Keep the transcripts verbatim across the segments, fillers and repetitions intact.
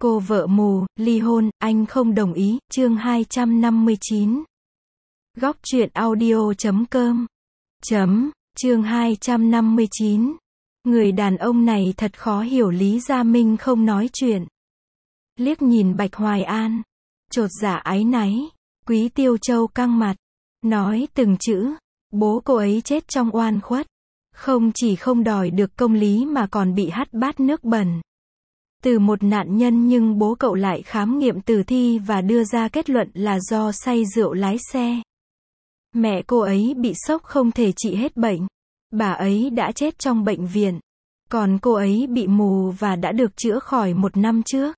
Cô vợ mù, ly hôn, anh không đồng ý, chương hai trăm năm mươi chín. Góc truyện audio chấm com. Chấm, chương hai trăm năm mươi chín. Người đàn ông này thật khó hiểu. Lý Gia Minh không nói chuyện. Liếc nhìn Bạch Hoài An. Chột dạ áy náy. Quý Tiêu Châu căng mặt. Nói từng chữ. Bố cô ấy chết trong oan khuất. Không chỉ không đòi được công lý mà còn bị hắt bát nước bẩn. Từ một nạn nhân nhưng bố cậu lại khám nghiệm tử thi và đưa ra kết luận là do say rượu lái xe. Mẹ cô ấy bị sốc không thể trị hết bệnh. Bà ấy đã chết trong bệnh viện. Còn cô ấy bị mù và đã được chữa khỏi một năm trước.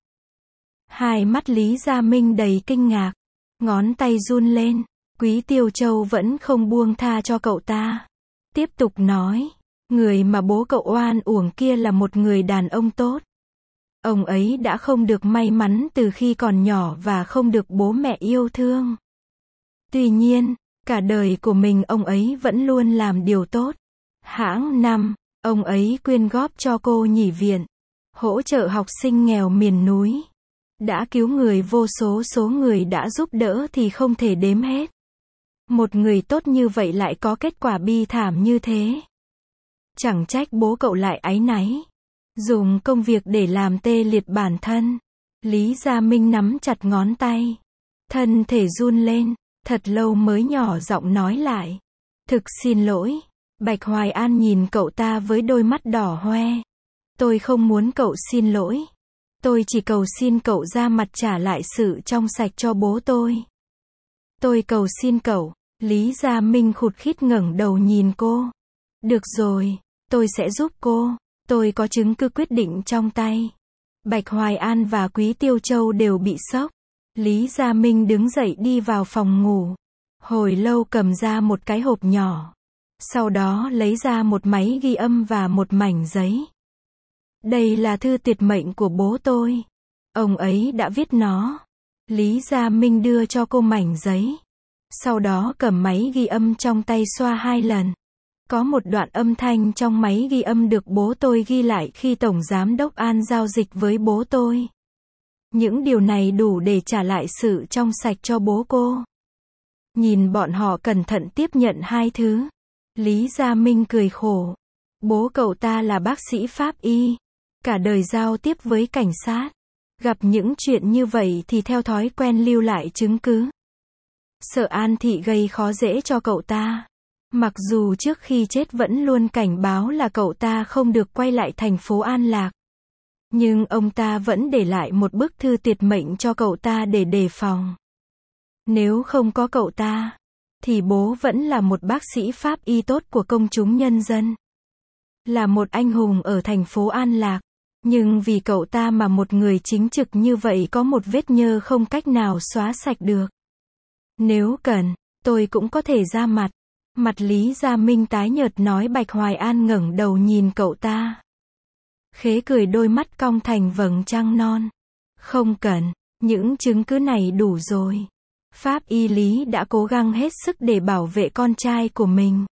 Hai mắt Lý Gia Minh đầy kinh ngạc. Ngón tay run lên. Quý Tiêu Châu vẫn không buông tha cho cậu ta. Tiếp tục nói. Người mà bố cậu oan uổng kia là một người đàn ông tốt. Ông ấy đã không được may mắn từ khi còn nhỏ và không được bố mẹ yêu thương. Tuy nhiên, cả đời của mình ông ấy vẫn luôn làm điều tốt. Hãng năm, ông ấy quyên góp cho cô nhi viện, hỗ trợ học sinh nghèo miền núi. Đã cứu người vô số số người đã giúp đỡ thì không thể đếm hết. Một người tốt như vậy lại có kết quả bi thảm như thế. Chẳng trách bố cậu lại áy náy. Dùng công việc để làm tê liệt bản thân. Lý Gia Minh nắm chặt ngón tay. Thân thể run lên. Thật lâu mới nhỏ giọng nói lại. Thực xin lỗi. Bạch Hoài An nhìn cậu ta với đôi mắt đỏ hoe. Tôi không muốn cậu xin lỗi. Tôi chỉ cầu xin cậu ra mặt trả lại sự trong sạch cho bố tôi. Tôi cầu xin cậu. Lý Gia Minh khụt khít ngẩng đầu nhìn cô. Được rồi. Tôi sẽ giúp cô. Tôi có chứng cứ quyết định trong tay. Bạch Hoài An và Quý Tiêu Châu đều bị sốc. Lý Gia Minh đứng dậy đi vào phòng ngủ. Hồi lâu cầm ra một cái hộp nhỏ. Sau đó lấy ra một máy ghi âm và một mảnh giấy. Đây là thư tuyệt mệnh của bố tôi. Ông ấy đã viết nó. Lý Gia Minh đưa cho cô mảnh giấy. Sau đó cầm máy ghi âm trong tay xoa hai lần. Có một đoạn âm thanh trong máy ghi âm được bố tôi ghi lại khi Tổng Giám đốc An giao dịch với bố tôi. Những điều này đủ để trả lại sự trong sạch cho bố cô. Nhìn bọn họ cẩn thận tiếp nhận hai thứ. Lý Gia Minh cười khổ. Bố cậu ta là bác sĩ pháp y. Cả đời giao tiếp với cảnh sát. Gặp những chuyện như vậy thì theo thói quen lưu lại chứng cứ. Sợ An Thị gây khó dễ cho cậu ta. Mặc dù trước khi chết vẫn luôn cảnh báo là cậu ta không được quay lại thành phố An Lạc. Nhưng ông ta vẫn để lại một bức thư tuyệt mệnh cho cậu ta để đề phòng. Nếu không có cậu ta, thì bố vẫn là một bác sĩ pháp y tốt của công chúng nhân dân. Là một anh hùng ở thành phố An Lạc. Nhưng vì cậu ta mà một người chính trực như vậy có một vết nhơ không cách nào xóa sạch được. Nếu cần, tôi cũng có thể ra mặt. Mặt Lý Gia Minh tái nhợt nói. Bạch Hoài An ngẩng đầu nhìn cậu ta. Khế cười đôi mắt cong thành vầng trăng non. Không cần, những chứng cứ này đủ rồi. Pháp y Lý đã cố gắng hết sức để bảo vệ con trai của mình.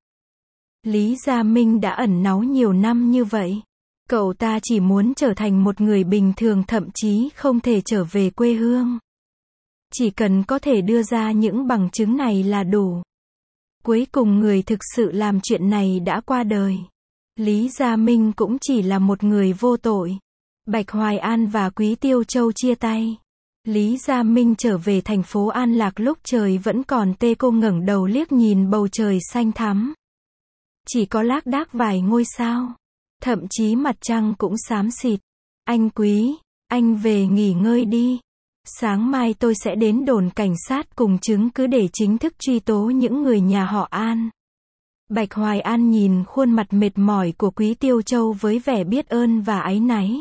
Lý Gia Minh đã ẩn náu nhiều năm như vậy. Cậu ta chỉ muốn trở thành một người bình thường, thậm chí không thể trở về quê hương. Chỉ cần có thể đưa ra những bằng chứng này là đủ. Cuối cùng người thực sự làm chuyện này đã qua đời. Lý Gia Minh cũng chỉ là một người vô tội. Bạch Hoài An và Quý Tiêu Châu chia tay. Lý Gia Minh trở về thành phố An Lạc lúc trời vẫn còn tê. Cô ngẩng đầu liếc nhìn bầu trời xanh thắm. Chỉ có lác đác vài ngôi sao. Thậm chí mặt trăng cũng xám xịt. Anh Quý, anh về nghỉ ngơi đi. Sáng mai tôi sẽ đến đồn cảnh sát cùng chứng cứ để chính thức truy tố những người nhà họ An. Bạch Hoài An nhìn khuôn mặt mệt mỏi của Quý Tiêu Châu với vẻ biết ơn và áy náy.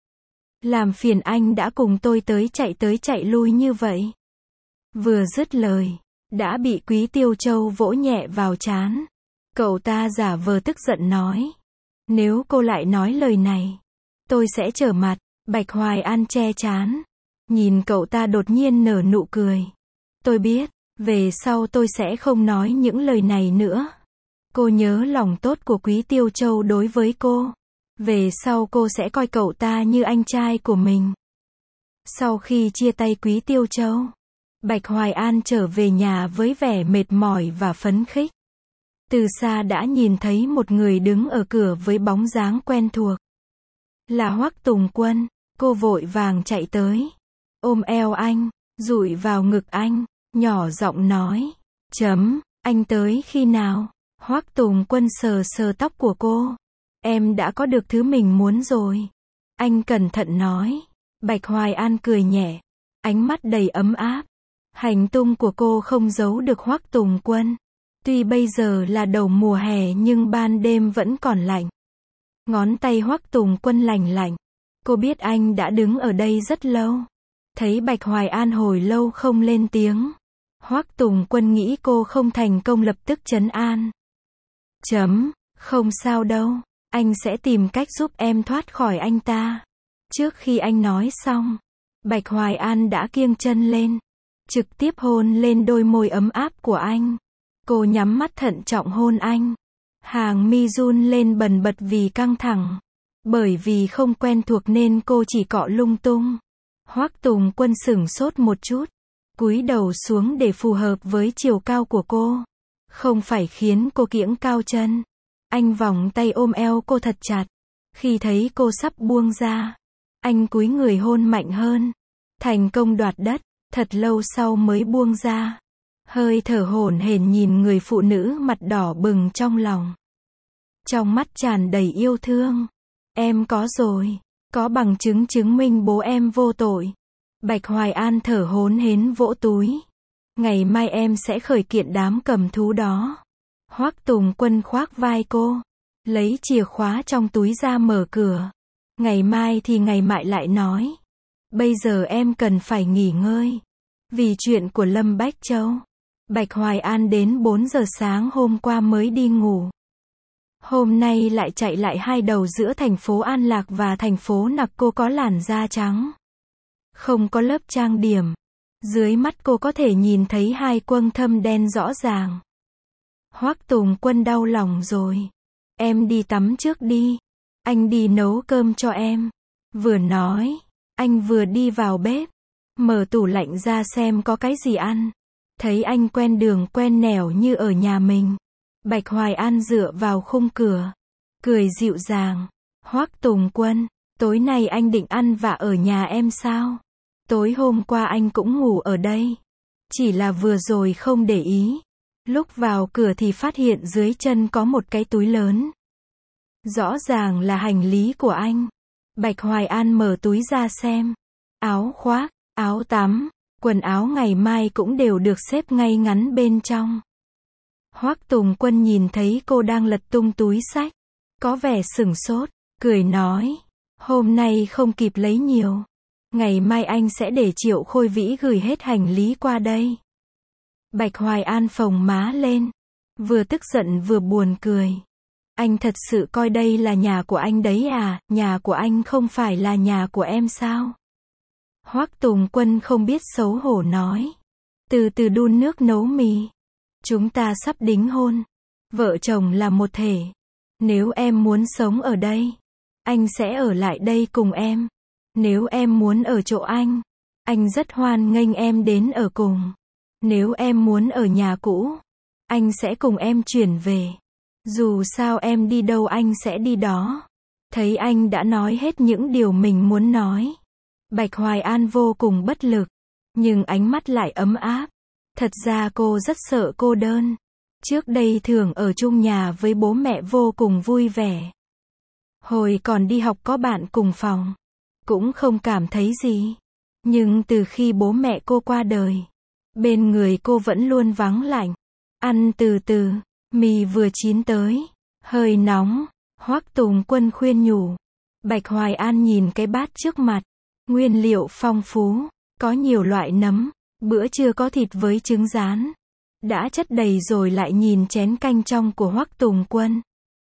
Làm phiền anh đã cùng tôi tới chạy tới chạy lui như vậy. Vừa dứt lời, đã bị Quý Tiêu Châu vỗ nhẹ vào trán. Cậu ta giả vờ tức giận nói. Nếu cô lại nói lời này, tôi sẽ trở mặt. Bạch Hoài An che trán. Nhìn cậu ta đột nhiên nở nụ cười. Tôi biết, về sau tôi sẽ không nói những lời này nữa. Cô nhớ lòng tốt của Quý Tiêu Châu đối với cô. Về sau cô sẽ coi cậu ta như anh trai của mình. Sau khi chia tay Quý Tiêu Châu, Bạch Hoài An trở về nhà với vẻ mệt mỏi và phấn khích. Từ xa đã nhìn thấy một người đứng ở cửa với bóng dáng quen thuộc. Là Hoắc Tùng Quân. Cô vội vàng chạy tới, ôm eo anh, dụi vào ngực anh, nhỏ giọng nói, chấm, anh tới khi nào? Hoắc Tùng Quân sờ sờ tóc của cô. Em đã có được thứ mình muốn rồi. Anh cẩn thận nói. Bạch Hoài An cười nhẹ, ánh mắt đầy ấm áp. Hành tung của cô không giấu được Hoắc Tùng Quân. Tuy bây giờ là đầu mùa hè nhưng ban đêm vẫn còn lạnh. Ngón tay Hoắc Tùng Quân lành lạnh. Cô biết anh đã đứng ở đây rất lâu. Thấy Bạch Hoài An hồi lâu không lên tiếng. Hoắc Tùng Quân nghĩ cô không thành công lập tức trấn an. Chấm, không sao đâu, anh sẽ tìm cách giúp em thoát khỏi anh ta. Trước khi anh nói xong, Bạch Hoài An đã kiêng chân lên, trực tiếp hôn lên đôi môi ấm áp của anh. Cô nhắm mắt thận trọng hôn anh. Hàng mi run lên bần bật vì căng thẳng. Bởi vì không quen thuộc nên cô chỉ cọ lung tung. Hoắc Tùng Quân sửng sốt một chút, cúi đầu xuống để phù hợp với chiều cao của cô. Không phải khiến cô kiễng cao chân. Anh vòng tay ôm eo cô thật chặt. Khi thấy cô sắp buông ra, anh cúi người hôn mạnh hơn. Thành công đoạt đất, thật lâu sau mới buông ra. Hơi thở hổn hển nhìn người phụ nữ mặt đỏ bừng trong lòng. Trong mắt tràn đầy yêu thương. Em có rồi, có bằng chứng chứng minh bố em vô tội. Bạch Hoài An thở hổn hển vỗ túi. Ngày mai em sẽ khởi kiện đám cầm thú đó. Hoắc Tùng Quân khoác vai cô, lấy chìa khóa trong túi ra mở cửa. Ngày mai thì ngày mai lại nói. Bây giờ em cần phải nghỉ ngơi. Vì chuyện của Lâm Bách Châu, Bạch Hoài An đến bốn giờ sáng hôm qua mới đi ngủ. Hôm nay lại chạy lại hai đầu giữa thành phố An Lạc và thành phố Nặc. Cô có làn da trắng, không có lớp trang điểm. Dưới mắt cô có thể nhìn thấy hai quầng thâm đen rõ ràng. Hoắc Tùng Quân đau lòng rồi. Em đi tắm trước đi. Anh đi nấu cơm cho em. Vừa nói, anh vừa đi vào bếp. Mở tủ lạnh ra xem có cái gì ăn. Thấy anh quen đường quen nẻo như ở nhà mình. Bạch Hoài An dựa vào khung cửa, cười dịu dàng. Hoắc Tùng Quân, tối nay anh định ăn vạ ở nhà em sao? Tối hôm qua anh cũng ngủ ở đây. Chỉ là vừa rồi không để ý. Lúc vào cửa thì phát hiện dưới chân có một cái túi lớn. Rõ ràng là hành lý của anh. Bạch Hoài An mở túi ra xem. Áo khoác, áo tắm, quần áo ngày mai cũng đều được xếp ngay ngắn bên trong. Hoắc Tùng Quân nhìn thấy cô đang lật tung túi xách, có vẻ sửng sốt, cười nói, hôm nay không kịp lấy nhiều. Ngày mai anh sẽ để Triệu Khôi Vĩ gửi hết hành lý qua đây. Bạch Hoài An phồng má lên, vừa tức giận vừa buồn cười. Anh thật sự coi đây là nhà của anh đấy à, nhà của anh không phải là nhà của em sao? Hoắc Tùng Quân không biết xấu hổ nói. Từ từ đun nước nấu mì. Chúng ta sắp đính hôn. Vợ chồng là một thể. Nếu em muốn sống ở đây, anh sẽ ở lại đây cùng em. Nếu em muốn ở chỗ anh, anh rất hoan nghênh em đến ở cùng. Nếu em muốn ở nhà cũ, anh sẽ cùng em chuyển về. Dù sao em đi đâu anh sẽ đi đó. Thấy anh đã nói hết những điều mình muốn nói. Bạch Hoài An vô cùng bất lực. Nhưng ánh mắt lại ấm áp. Thật ra cô rất sợ cô đơn. Trước đây thường ở chung nhà với bố mẹ vô cùng vui vẻ. Hồi còn đi học có bạn cùng phòng. Cũng không cảm thấy gì. Nhưng từ khi bố mẹ cô qua đời, bên người cô vẫn luôn vắng lạnh. Ăn từ từ, mì vừa chín tới. Hơi nóng. Hoắc Tùng Quân khuyên nhủ. Bạch Hoài An nhìn cái bát trước mặt. Nguyên liệu phong phú. Có nhiều loại nấm. Bữa trưa có thịt với trứng rán. Đã chất đầy rồi lại nhìn chén canh trong của Hoắc Tùng Quân.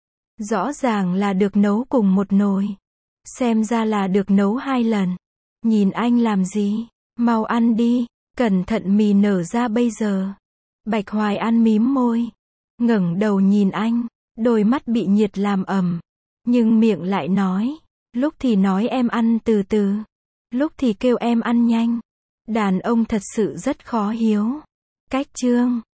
Rõ ràng là được nấu cùng một nồi. Xem ra là được nấu hai lần. Nhìn anh làm gì? Mau ăn đi. Cẩn thận mì nở ra bây giờ. Bạch Hoài An mím môi. Ngẩng đầu nhìn anh. Đôi mắt bị nhiệt làm ẩm. Nhưng miệng lại nói. Lúc thì nói em ăn từ từ. Lúc thì kêu em ăn nhanh. Đàn ông thật sự rất khó hiếu. Cách chương